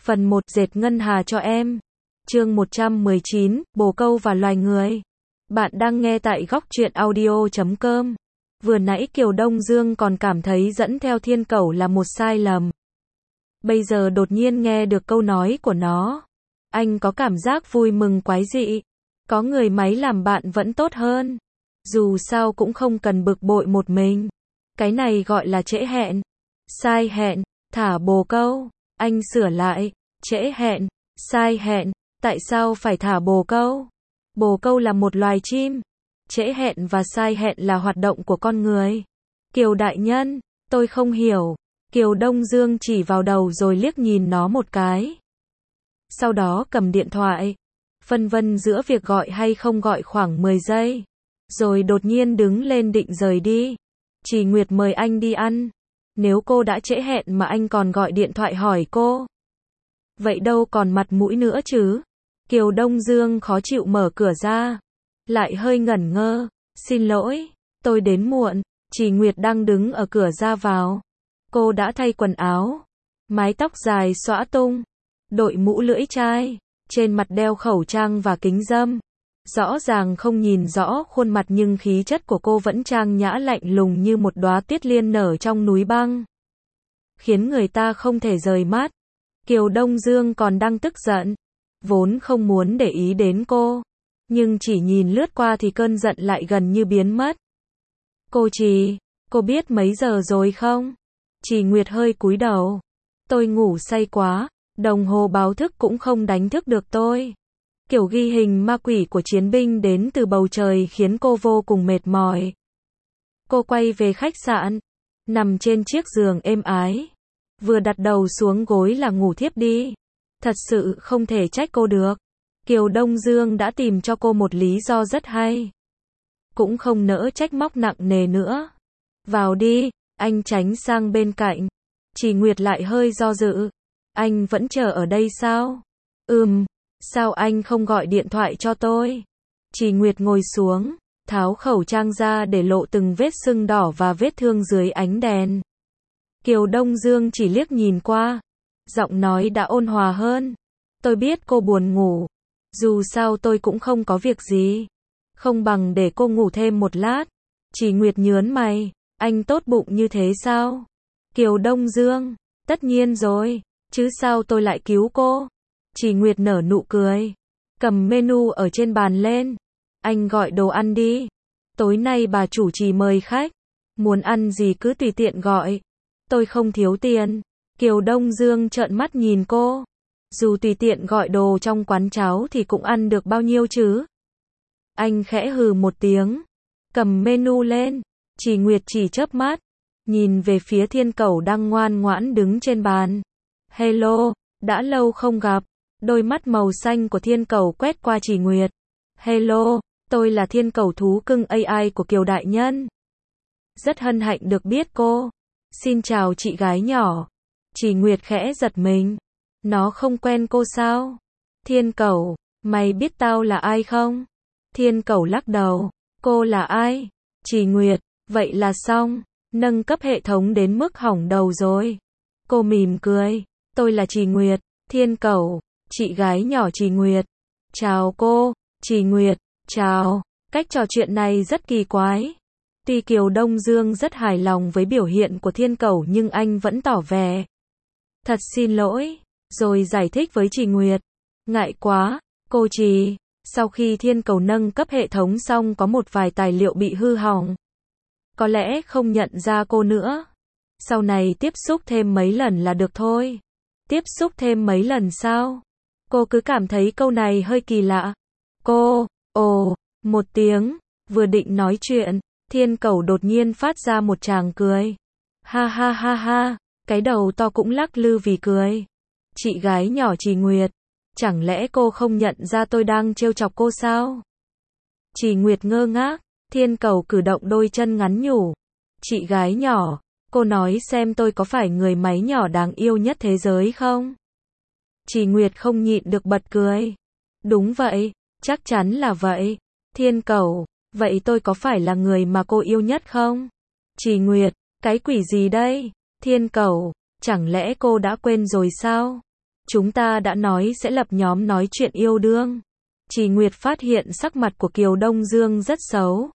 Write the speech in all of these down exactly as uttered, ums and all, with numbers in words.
Phần một, dệt ngân hà cho em. Chương một trăm mười chín, bồ câu và loài người. Bạn đang nghe tại góc truyện audio chấm com. Vừa nãy Kiều Đông Dương còn cảm thấy dẫn theo thiên cẩu là một sai lầm. Bây giờ đột nhiên nghe được câu nói của nó. Anh có cảm giác vui mừng quái dị. Có người máy làm bạn vẫn tốt hơn. Dù sao cũng không cần bực bội một mình. Cái này gọi là trễ hẹn. Sai hẹn, thả bồ câu. Anh sửa lại, trễ hẹn, sai hẹn, tại sao phải thả bồ câu? Bồ câu là một loài chim. Trễ hẹn và sai hẹn là hoạt động của con người. Kiều đại nhân, tôi không hiểu. Kiều Đông Dương chỉ vào đầu rồi liếc nhìn nó một cái. Sau đó cầm điện thoại. Phân vân giữa việc gọi hay không gọi khoảng mười giây. Rồi đột nhiên đứng lên định rời đi. Chỉ Nguyệt mời anh đi ăn. Nếu cô đã trễ hẹn mà anh còn gọi điện thoại hỏi cô. Vậy đâu còn mặt mũi nữa chứ. Kiều Đông Dương khó chịu mở cửa ra. Lại hơi ngẩn ngơ. Xin lỗi, tôi đến muộn. Chỉ Nguyệt đang đứng ở cửa ra vào. Cô đã thay quần áo. Mái tóc dài xõa tung. Đội mũ lưỡi chai. Trên mặt đeo khẩu trang và kính râm. Rõ ràng không nhìn rõ khuôn mặt nhưng khí chất của cô vẫn trang nhã lạnh lùng như một đóa tuyết liên nở trong núi băng. Khiến người ta không thể rời mắt. Kiều Đông Dương còn đang tức giận. Vốn không muốn để ý đến cô. Nhưng chỉ nhìn lướt qua thì cơn giận lại gần như biến mất. Cô Trì, cô biết mấy giờ rồi không? Trì Nguyệt hơi cúi đầu. Tôi ngủ say quá, đồng hồ báo thức cũng không đánh thức được tôi. Kiểu ghi hình ma quỷ của chiến binh đến từ bầu trời khiến cô vô cùng mệt mỏi. Cô quay về khách sạn, nằm trên chiếc giường êm ái. Vừa đặt đầu xuống gối là ngủ thiếp đi. Thật sự không thể trách cô được. Kiều Đông Dương đã tìm cho cô một lý do rất hay. Cũng không nỡ trách móc nặng nề nữa. Vào đi, anh tránh sang bên cạnh. Chỉ Nguyệt lại hơi do dự. Anh vẫn chờ ở đây sao? Ừm. Sao anh không gọi điện thoại cho tôi? Chỉ Nguyệt ngồi xuống, tháo khẩu trang ra để lộ từng vết sưng đỏ và vết thương dưới ánh đèn. Kiều Đông Dương chỉ liếc nhìn qua. Giọng nói đã ôn hòa hơn. Tôi biết cô buồn ngủ. Dù sao tôi cũng không có việc gì. Không bằng để cô ngủ thêm một lát. Chỉ Nguyệt nhớn mày. Anh tốt bụng như thế sao? Kiều Đông Dương. Tất nhiên rồi. Chứ sao tôi lại cứu cô? Chỉ Nguyệt nở nụ cười. Cầm menu ở trên bàn lên. Anh gọi đồ ăn đi. Tối nay bà chủ trì mời khách. Muốn ăn gì cứ tùy tiện gọi. Tôi không thiếu tiền. Kiều Đông Dương trợn mắt nhìn cô. Dù tùy tiện gọi đồ trong quán cháo thì cũng ăn được bao nhiêu chứ? Anh khẽ hừ một tiếng. Cầm menu lên. Chỉ Nguyệt chỉ chớp mắt. Nhìn về phía thiên cẩu đang ngoan ngoãn đứng trên bàn. Hello, đã lâu không gặp. Đôi mắt màu xanh của thiên cẩu quét qua Chỉ Nguyệt. Hello, tôi là thiên cẩu thú cưng a i của Kiều đại nhân. Rất hân hạnh được biết cô. Xin chào chị gái nhỏ. Chỉ Nguyệt khẽ giật mình. Nó không quen cô sao? Thiên cẩu, mày biết tao là ai không? Thiên cẩu lắc đầu. Cô là ai? Chỉ Nguyệt, vậy là xong. Nâng cấp hệ thống đến mức hỏng đầu rồi. Cô mỉm cười. Tôi là Chỉ Nguyệt. Thiên cẩu. Chị gái nhỏ Chỉ Nguyệt. Chào cô, Chỉ Nguyệt, chào. Cách trò chuyện này rất kỳ quái. Tuy Kiều Đông Dương rất hài lòng với biểu hiện của thiên cẩu nhưng anh vẫn tỏ vẻ. Thật xin lỗi, rồi giải thích với Chỉ Nguyệt. Ngại quá, cô Trì. Sau khi thiên cẩu nâng cấp hệ thống xong có một vài tài liệu bị hư hỏng. Có lẽ không nhận ra cô nữa. Sau này tiếp xúc thêm mấy lần là được thôi. Tiếp xúc thêm mấy lần sao? Cô cứ cảm thấy câu này hơi kỳ lạ. Cô, ồ, một tiếng, vừa định nói chuyện, thiên cẩu đột nhiên phát ra một tràng cười. Ha ha ha ha, cái đầu to cũng lắc lư vì cười. Chị gái nhỏ Chỉ Nguyệt, chẳng lẽ cô không nhận ra tôi đang trêu chọc cô sao? Chỉ Nguyệt ngơ ngác, thiên cẩu cử động đôi chân ngắn nhủ. Chị gái nhỏ, cô nói xem tôi có phải người máy nhỏ đáng yêu nhất thế giới không? Chỉ Nguyệt không nhịn được bật cười. Đúng vậy, chắc chắn là vậy. Thiên cẩu, vậy tôi có phải là người mà cô yêu nhất không? Chỉ Nguyệt, cái quỷ gì đây? Thiên cẩu, chẳng lẽ cô đã quên rồi sao? Chúng ta đã nói sẽ lập nhóm nói chuyện yêu đương. Trì Nguyệt phát hiện sắc mặt của Kiều Đông Dương rất xấu.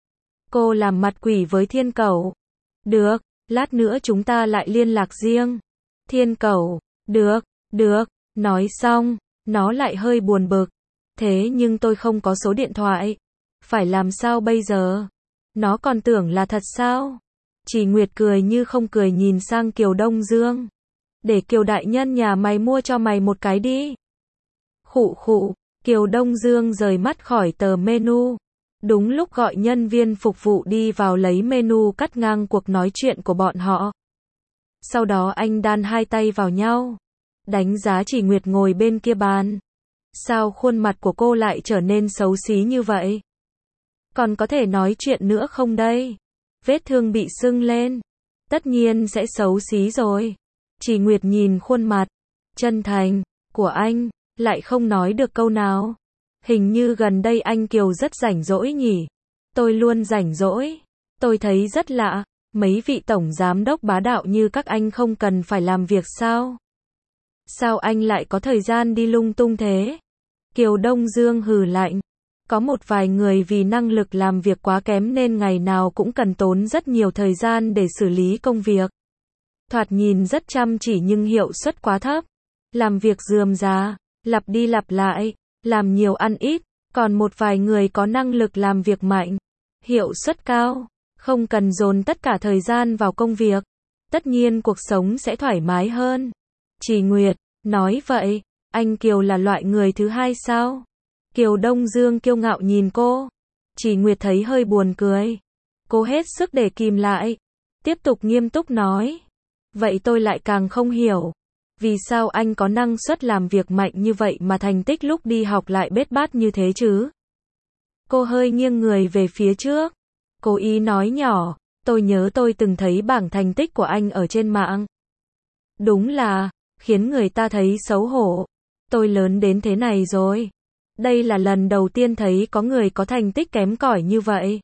Cô làm mặt quỷ với Thiên Cẩu. Được, lát nữa chúng ta lại liên lạc riêng. Thiên Cẩu, được, được, nói xong, nó lại hơi buồn bực. Thế nhưng tôi không có số điện thoại. Phải làm sao bây giờ? Nó còn tưởng là thật sao? Trì Nguyệt cười như không cười nhìn sang Kiều Đông Dương. Để Kiều đại nhân nhà mày mua cho mày một cái đi. Khụ khụ, Kiều Đông Dương rời mắt khỏi tờ menu. Đúng lúc gọi nhân viên phục vụ đi vào lấy menu cắt ngang cuộc nói chuyện của bọn họ. Sau đó anh đan hai tay vào nhau. Đánh giá Trì Nguyệt ngồi bên kia bàn. Sao khuôn mặt của cô lại trở nên xấu xí như vậy? Còn có thể nói chuyện nữa không đây? Vết thương bị sưng lên. Tất nhiên sẽ xấu xí rồi. Trì Nguyệt nhìn khuôn mặt chân thành của anh, lại không nói được câu nào. Hình như gần đây anh Kiều rất rảnh rỗi nhỉ? Tôi luôn rảnh rỗi. Tôi thấy rất lạ, mấy vị tổng giám đốc bá đạo như các anh không cần phải làm việc sao? Sao anh lại có thời gian đi lung tung thế? Kiều Đông Dương hừ lạnh. Có một vài người vì năng lực làm việc quá kém nên ngày nào cũng cần tốn rất nhiều thời gian để xử lý công việc. Thoạt nhìn rất chăm chỉ nhưng hiệu suất quá thấp. Làm việc rườm rà, lặp đi lặp lại, làm nhiều ăn ít. Còn một vài người có năng lực làm việc mạnh, hiệu suất cao, không cần dồn tất cả thời gian vào công việc. Tất nhiên cuộc sống sẽ thoải mái hơn. Trì Nguyệt, nói vậy, anh Kiều là loại người thứ hai sao? Kiều Đông Dương kiêu ngạo nhìn cô. Trì Nguyệt thấy hơi buồn cười. Cô hết sức để kìm lại. Tiếp tục nghiêm túc nói. Vậy tôi lại càng không hiểu. Vì sao anh có năng suất làm việc mạnh như vậy mà thành tích lúc đi học lại bết bát như thế chứ? Cô hơi nghiêng người về phía trước. Cố ý nói nhỏ. Tôi nhớ tôi từng thấy bảng thành tích của anh ở trên mạng. Đúng là, khiến người ta thấy xấu hổ. Tôi lớn đến thế này rồi. Đây là lần đầu tiên thấy có người có thành tích kém cỏi như vậy.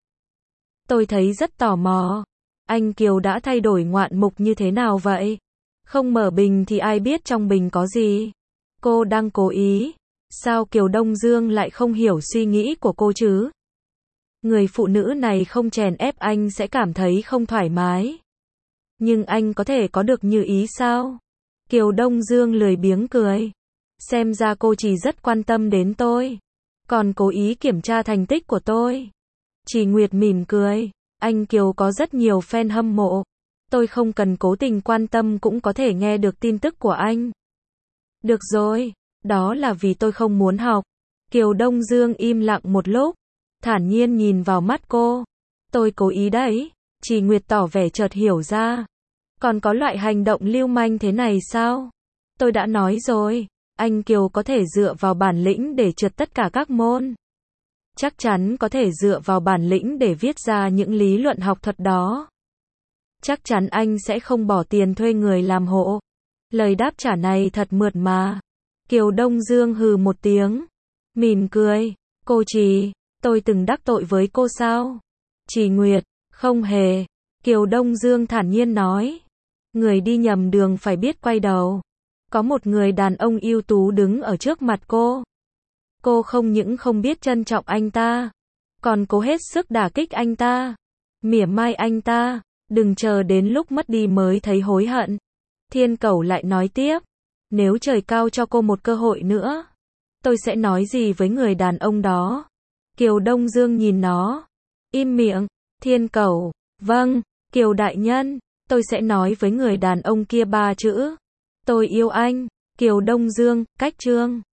Tôi thấy rất tò mò. Anh Kiều đã thay đổi ngoạn mục như thế nào vậy? Không mở bình thì ai biết trong bình có gì? Cô đang cố ý. Sao Kiều Đông Dương lại không hiểu suy nghĩ của cô chứ? Người phụ nữ này không chèn ép anh sẽ cảm thấy không thoải mái. Nhưng anh có thể có được như ý sao? Kiều Đông Dương lười biếng cười. Xem ra cô chỉ rất quan tâm đến tôi. Còn cố ý kiểm tra thành tích của tôi. Trì Nguyệt mỉm cười. Anh Kiều có rất nhiều fan hâm mộ. Tôi không cần cố tình quan tâm cũng có thể nghe được tin tức của anh. Được rồi, đó là vì tôi không muốn học. Kiều Đông Dương im lặng một lúc. Thản nhiên nhìn vào mắt cô. Tôi cố ý đấy. Trì Nguyệt tỏ vẻ chợt hiểu ra. Còn có loại hành động lưu manh thế này sao? Tôi đã nói rồi. Anh Kiều có thể dựa vào bản lĩnh để trượt tất cả các môn. Chắc chắn có thể dựa vào bản lĩnh để viết ra những lý luận học thuật đó. Chắc chắn anh sẽ không bỏ tiền thuê người làm hộ. Lời đáp trả này thật mượt mà. Kiều Đông Dương hừ một tiếng. Mỉm cười. Cô Trì, tôi từng đắc tội với cô sao? Trì Nguyệt, không hề. Kiều Đông Dương thản nhiên nói. Người đi nhầm đường phải biết quay đầu. Có một người đàn ông ưu tú đứng ở trước mặt cô. Cô không những không biết trân trọng anh ta, còn cố hết sức đả kích anh ta, mỉa mai anh ta, đừng chờ đến lúc mất đi mới thấy hối hận. Thiên Cẩu lại nói tiếp, nếu trời cao cho cô một cơ hội nữa, tôi sẽ nói gì với người đàn ông đó? Kiều Đông Dương nhìn nó, im miệng. Thiên Cẩu, vâng, Kiều đại nhân, tôi sẽ nói với người đàn ông kia ba chữ. Tôi yêu anh. Kiều Đông Dương, cách chương